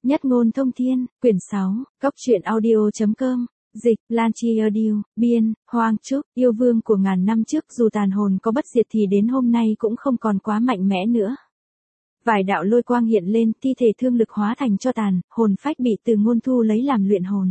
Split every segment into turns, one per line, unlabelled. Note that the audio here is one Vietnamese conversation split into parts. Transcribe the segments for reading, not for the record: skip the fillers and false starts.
Nhất ngôn thông thiên, quyển 6, Cốc truyện audio.com, dịch, Lan Chi Audio, biên, Hoang Trúc, yêu vương của ngàn năm trước dù tàn hồn có bất diệt thì đến hôm nay cũng không còn quá mạnh mẽ nữa. Vài đạo lôi quang hiện lên, thi thể thương lực hóa thành tro tàn, hồn phách bị Từ Ngôn thu lấy làm luyện hồn.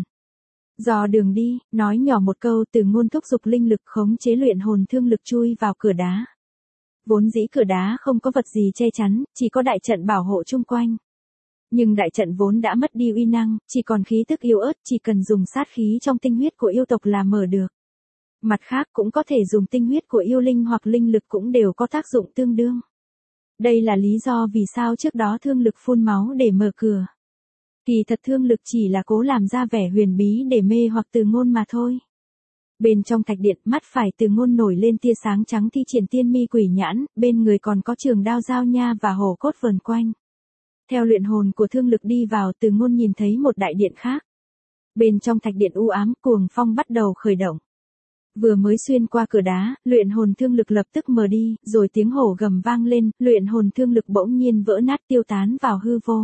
Dò đường đi, nói nhỏ một câu, Từ Ngôn thúc giục linh lực khống chế luyện hồn thương lực chui vào cửa đá. Vốn dĩ cửa đá không có vật gì che chắn, chỉ có đại trận bảo hộ chung quanh. Nhưng đại trận vốn đã mất đi uy năng, chỉ còn khí tức yếu ớt, chỉ cần dùng sát khí trong tinh huyết của yêu tộc là mở được. Mặt khác cũng có thể dùng tinh huyết của yêu linh hoặc linh lực cũng đều có tác dụng tương đương. Đây là lý do vì sao trước đó thương lực phun máu để mở cửa. Kỳ thật thương lực chỉ là cố làm ra vẻ huyền bí để mê hoặc Từ Ngôn mà thôi. Bên trong thạch điện, mắt phải Từ Ngôn nổi lên tia sáng trắng thi triển tiên mi quỷ nhãn, bên người còn có trường đao giao nha và hổ cốt vờn quanh. Theo luyện hồn của thương lực đi vào, Từ Ngôn nhìn thấy một đại điện khác. Bên trong thạch điện u ám, cuồng phong bắt đầu khởi động. Vừa mới xuyên qua cửa đá, luyện hồn thương lực lập tức mờ đi, rồi tiếng hổ gầm vang lên, luyện hồn thương lực bỗng nhiên vỡ nát tiêu tán vào hư vô.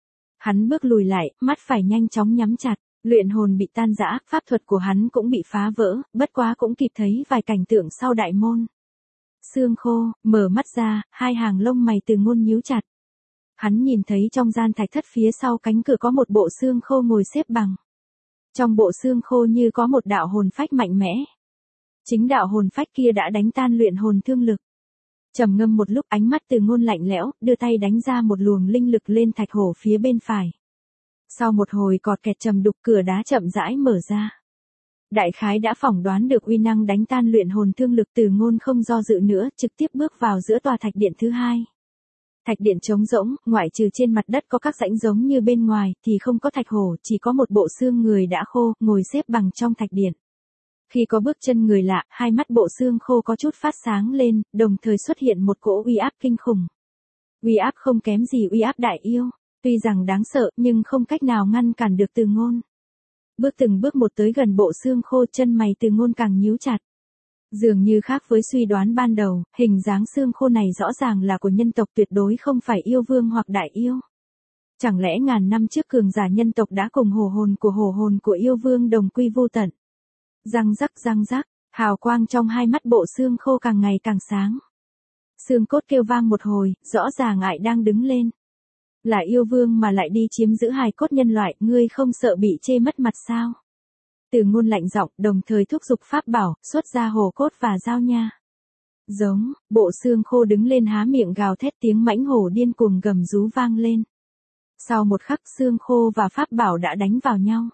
Hắn bước lùi lại, mắt phải nhanh chóng nhắm chặt, luyện hồn bị tan rã, pháp thuật của hắn cũng bị phá vỡ, bất quá cũng kịp thấy vài cảnh tượng sau đại môn. Xương khô, mở mắt ra, hai hàng lông mày Từ Ngôn nhíu chặt. Hắn nhìn thấy trong gian thạch thất phía sau cánh cửa có một bộ xương khô ngồi xếp bằng. Trong bộ xương khô như có một đạo hồn phách mạnh mẽ. Chính đạo hồn phách kia đã đánh tan luyện hồn thương lực. Trầm ngâm một lúc, ánh mắt Từ Ngôn lạnh lẽo, đưa tay đánh ra một luồng linh lực lên thạch hổ phía bên phải. Sau một hồi cọt kẹt trầm đục, cửa đá chậm rãi mở ra. Đại khái đã phỏng đoán được uy năng đánh tan luyện hồn thương lực, Từ Ngôn không do dự nữa, trực tiếp bước vào giữa tòa thạch điện thứ hai. Thạch điện trống rỗng, ngoại trừ trên mặt đất có các rãnh giống như bên ngoài, thì không có thạch hổ, chỉ có một bộ xương người đã khô, ngồi xếp bằng trong thạch điện. Khi có bước chân người lạ, hai mắt bộ xương khô có chút phát sáng lên, đồng thời xuất hiện một cỗ uy áp kinh khủng. Uy áp không kém gì uy áp đại yêu, tuy rằng đáng sợ nhưng không cách nào ngăn cản được Từ Ngôn. Bước từng bước một tới gần bộ xương khô, chân mày Từ Ngôn càng nhíu chặt. Dường như khác với suy đoán ban đầu, hình dáng xương khô này rõ ràng là của nhân tộc, tuyệt đối không phải yêu vương hoặc đại yêu. Chẳng lẽ ngàn năm trước cường giả nhân tộc đã cùng hổ hồn của yêu vương đồng quy vu tận. Răng rắc, hào quang trong hai mắt bộ xương khô càng ngày càng sáng. Xương cốt kêu vang một hồi, rõ ràng ải đang đứng lên. Là yêu vương mà lại đi chiếm giữ hài cốt nhân loại, ngươi không sợ bị chê mất mặt sao? Từ Ngôn lạnh giọng, đồng thời thúc giục pháp bảo, xuất ra hổ cốt và dao nha. Giống, bộ xương khô đứng lên há miệng gào thét, tiếng mãnh hổ điên cuồng gầm rú vang lên. Sau một khắc, xương khô và pháp bảo đã đánh vào nhau.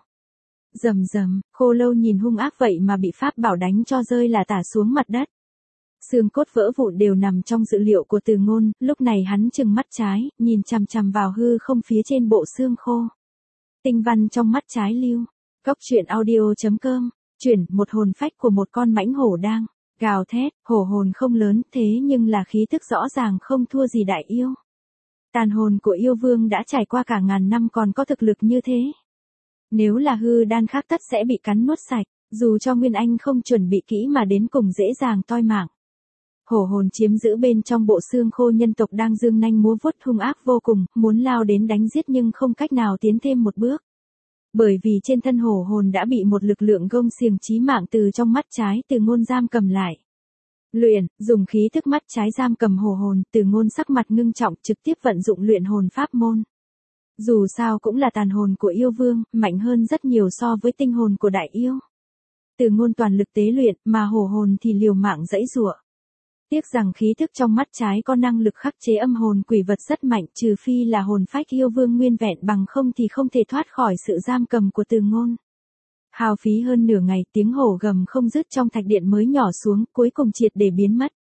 Rầm, khô lâu nhìn hung ác vậy mà bị pháp bảo đánh cho rơi là tả xuống mặt đất. Xương cốt vỡ vụn đều nằm trong dự liệu của Từ Ngôn, lúc này hắn trừng mắt trái, nhìn chằm chằm vào hư không phía trên bộ xương khô. Tinh văn trong mắt trái lưu. Cốc truyện audio.com, chuyển một hồn phách của một con mãnh hổ đang gào thét, hổ hồn không lớn thế nhưng là khí tức rõ ràng không thua gì đại yêu. Tàn hồn của yêu vương đã trải qua cả ngàn năm còn có thực lực như thế. Nếu là hư đan khác tất sẽ bị cắn nuốt sạch, dù cho Nguyên Anh không chuẩn bị kỹ mà đến cùng dễ dàng toi mạng. Hổ hồn chiếm giữ bên trong bộ xương khô, nhân tộc đang dương nanh múa vuốt hung ác vô cùng, muốn lao đến đánh giết nhưng không cách nào tiến thêm một bước. Bởi vì trên thân hổ hồn đã bị một lực lượng gông xiềng chí mạng từ trong mắt trái Từ Ngôn giam cầm lại. Dùng khí thức mắt trái giam cầm hổ hồn, Từ Ngôn sắc mặt ngưng trọng trực tiếp vận dụng luyện hồn pháp môn. Dù sao cũng là tàn hồn của yêu vương, mạnh hơn rất nhiều so với tinh hồn của đại yêu. Từ Ngôn toàn lực tế luyện, mà hổ hồn thì liều mạng giãy giụa. Tiếc rằng khí thức trong mắt trái có năng lực khắc chế âm hồn quỷ vật rất mạnh, trừ phi là hồn phách yêu vương nguyên vẹn, bằng không thì không thể thoát khỏi sự giam cầm của Từ Ngôn. Hao phí hơn nửa ngày, tiếng hổ gầm không dứt trong thạch điện mới nhỏ xuống, cuối cùng triệt để biến mất.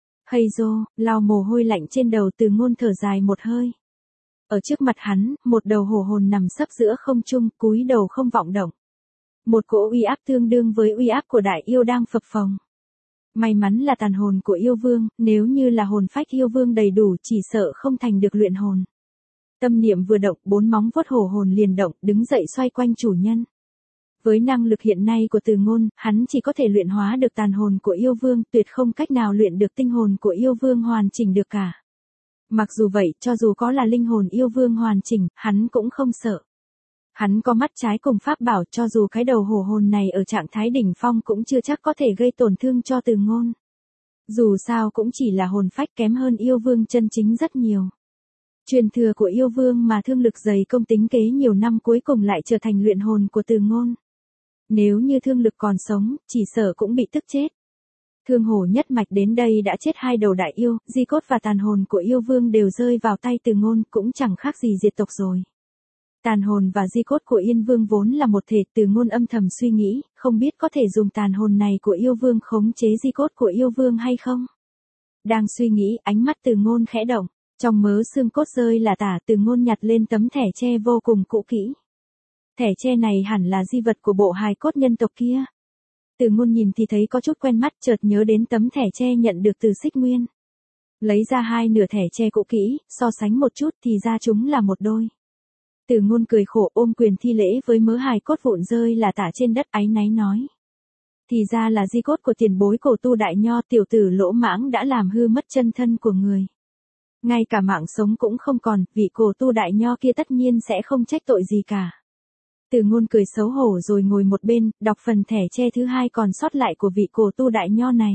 Lau mồ hôi lạnh trên đầu, Từ Ngôn thở dài một hơi. Ở trước mặt hắn, một đầu hổ hồn nằm sấp giữa không trung, cúi đầu không vọng động. Một cỗ uy áp tương đương với uy áp của đại yêu đang phập phồng. May mắn là tàn hồn của yêu vương, nếu như là hồn phách yêu vương đầy đủ chỉ sợ không thành được luyện hồn. Tâm niệm vừa động, bốn móng vuốt hổ hồn liền động, đứng dậy xoay quanh chủ nhân. Với năng lực hiện nay của Từ Ngôn, hắn chỉ có thể luyện hóa được tàn hồn của yêu vương, tuyệt không cách nào luyện được tinh hồn của yêu vương hoàn chỉnh được cả. Mặc dù vậy, cho dù có là linh hồn yêu vương hoàn chỉnh, hắn cũng không sợ. Hắn có mắt trái cùng pháp bảo, cho dù cái đầu hổ hồn này ở trạng thái đỉnh phong cũng chưa chắc có thể gây tổn thương cho Từ Ngôn. Dù sao cũng chỉ là hồn phách kém hơn yêu vương chân chính rất nhiều. Truyền thừa của yêu vương mà thương lực dày công tính kế nhiều năm cuối cùng lại trở thành luyện hồn của Từ Ngôn. Nếu như thương lực còn sống, chỉ sợ cũng bị tức chết. Thương hổ nhất mạch đến đây đã chết 2 đầu đại yêu, di cốt và tàn hồn của yêu vương đều rơi vào tay Từ Ngôn, cũng chẳng khác gì diệt tộc rồi. Tàn hồn và di cốt của Yên Vương vốn là một thể, Từ Ngôn âm thầm suy nghĩ, không biết có thể dùng tàn hồn này của yêu vương khống chế di cốt của yêu vương hay không. Đang suy nghĩ, ánh mắt Từ Ngôn khẽ động, trong mớ xương cốt rơi là tả, Từ Ngôn nhặt lên tấm thẻ tre vô cùng cũ kỹ. Thẻ tre này hẳn là di vật của bộ hài cốt nhân tộc kia. Từ Ngôn nhìn thì thấy có chút quen mắt, chợt nhớ đến tấm thẻ tre nhận được từ Xích Nguyên. Lấy ra 2 nửa thẻ tre cũ kỹ, so sánh một chút thì ra chúng là một đôi. Từ Ngôn cười khổ ôm quyền thi lễ với mớ hài cốt vụn rơi là tả trên đất, áy náy nói. Thì ra là di cốt của tiền bối Cổ Tu Đại Nho, tiểu tử lỗ mãng đã làm hư mất chân thân của người. Ngay cả mạng sống cũng không còn, vị Cổ Tu Đại Nho kia tất nhiên sẽ không trách tội gì cả. Từ Ngôn cười xấu hổ rồi ngồi một bên, đọc phần thẻ tre thứ 2 còn sót lại của vị Cổ Tu Đại Nho này.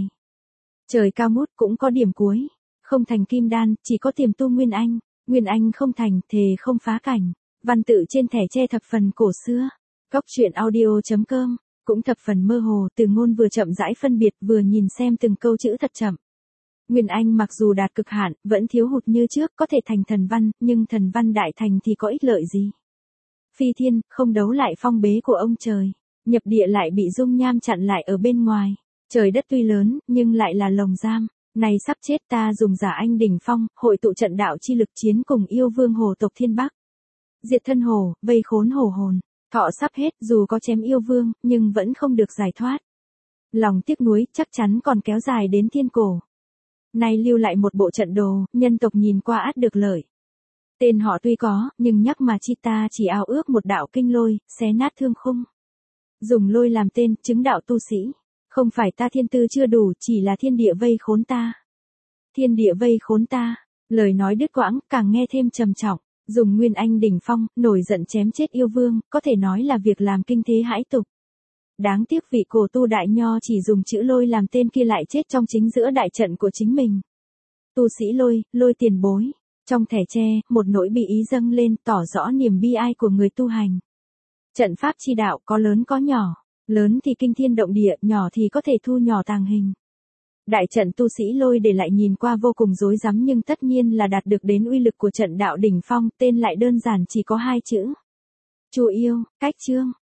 Trời cao ngút cũng có điểm cuối, không thành kim đan, chỉ có tiềm tu Nguyên Anh, Nguyên Anh không thành, thề không phá cảnh. Văn tự trên thẻ tre thập phần cổ xưa. Góc truyện audio.com, cũng thập phần mơ hồ, Từ Ngôn vừa chậm rãi phân biệt vừa nhìn xem từng câu chữ thật chậm. Nguyên Anh mặc dù đạt cực hạn, vẫn thiếu hụt như trước, có thể thành thần văn, nhưng thần văn đại thành thì có ích lợi gì? Phi thiên, không đấu lại phong bế của ông trời. Nhập địa lại bị dung nham chặn lại ở bên ngoài. Trời đất tuy lớn, nhưng lại là lồng giam. Này sắp chết, ta dùng giả anh đỉnh phong, hội tụ trận đạo chi lực chiến cùng yêu vương hồ tộc Thiên Bắc. Diệt thân hồ, vây khốn hổ hồn. Thọ sắp hết, dù có chém yêu vương, nhưng vẫn không được giải thoát. Lòng tiếc nuối, chắc chắn còn kéo dài đến thiên cổ. Nay lưu lại một bộ trận đồ, nhân tộc nhìn qua ắt được lợi. Tên họ tuy có, nhưng nhắc mà chi ta chỉ ao ước một đạo kinh lôi, xé nát thương khung. Dùng lôi làm tên, chứng đạo tu sĩ. Không phải ta thiên tư chưa đủ, chỉ là thiên địa vây khốn ta. Thiên địa vây khốn ta. Lời nói đứt quãng, càng nghe thêm trầm trọng. Dùng Nguyên Anh đỉnh phong, nổi giận chém chết yêu vương, có thể nói là việc làm kinh thế hãi tục. Đáng tiếc vị Cổ Tu Đại Nho chỉ dùng chữ lôi làm tên kia lại chết trong chính giữa đại trận của chính mình. Tu sĩ lôi, lôi tiền bối. Trong thẻ tre, một nỗi bi ý dâng lên, tỏ rõ niềm bi ai của người tu hành. Trận pháp chi đạo có lớn có nhỏ, lớn thì kinh thiên động địa, nhỏ thì có thể thu nhỏ tàng hình. Đại trận tu sĩ lôi để lại nhìn qua vô cùng rối rắm, nhưng tất nhiên là đạt được đến uy lực của trận đạo đỉnh phong, tên lại đơn giản chỉ có 2 chữ. Chu yêu, cách chương.